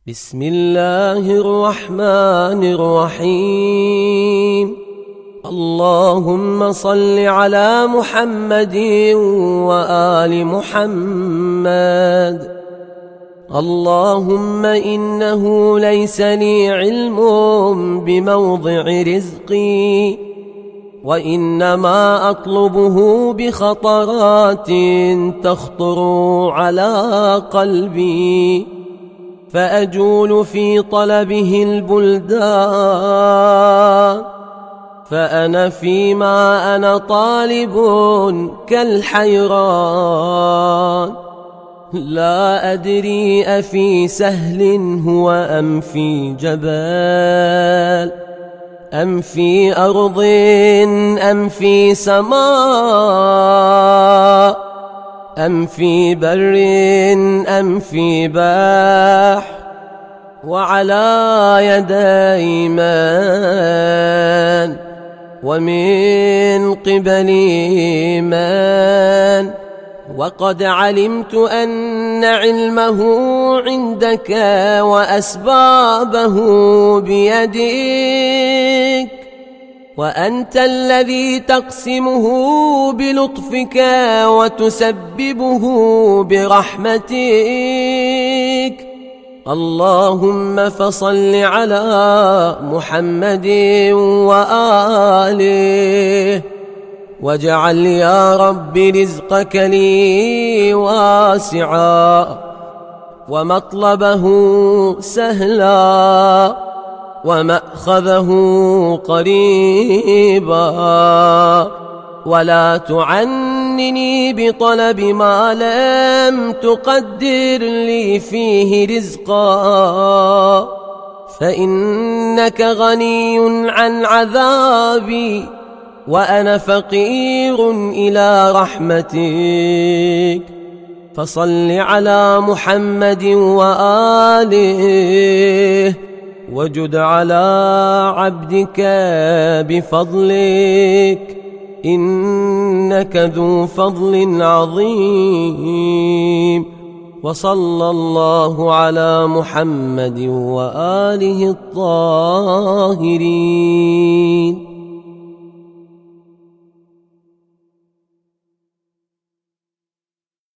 بسم الله الرحمن الرحيم. اللهم صل على محمد وآل محمد. اللهم إنه ليس لي علم بموضع رزقي، وإنما أطلبه بخطرات تخطر على قلبي، فأجول في طلبه البلدان، فأنا فيما أنا طالب كالحيران، لا أدري أفي سهل هو أم في جبال، أم في أرض أم في سماء، أم في بر أم في بحر، وعلى يدي من ومن قبلي من، وقد علمت أن علمه عندك وأسبابه بيدك، وأنت الذي تقسمه بلطفك وتسببه برحمتك. اللهم فصل على محمد وآله، واجعل يا رب رزقك لي واسعا، ومطلبه سهلا، ومأخذه قريبا، ولا تعنني بطلب ما لم تقدر لي فيه رزقا، فإنك غني عن عذابي، وأنا فقير إلى رحمتك. فصل على محمد وآله، وجد على عبدك بفضلك، إنك ذو فضل عظيم. وصلى الله على محمد وآله الطاهرين.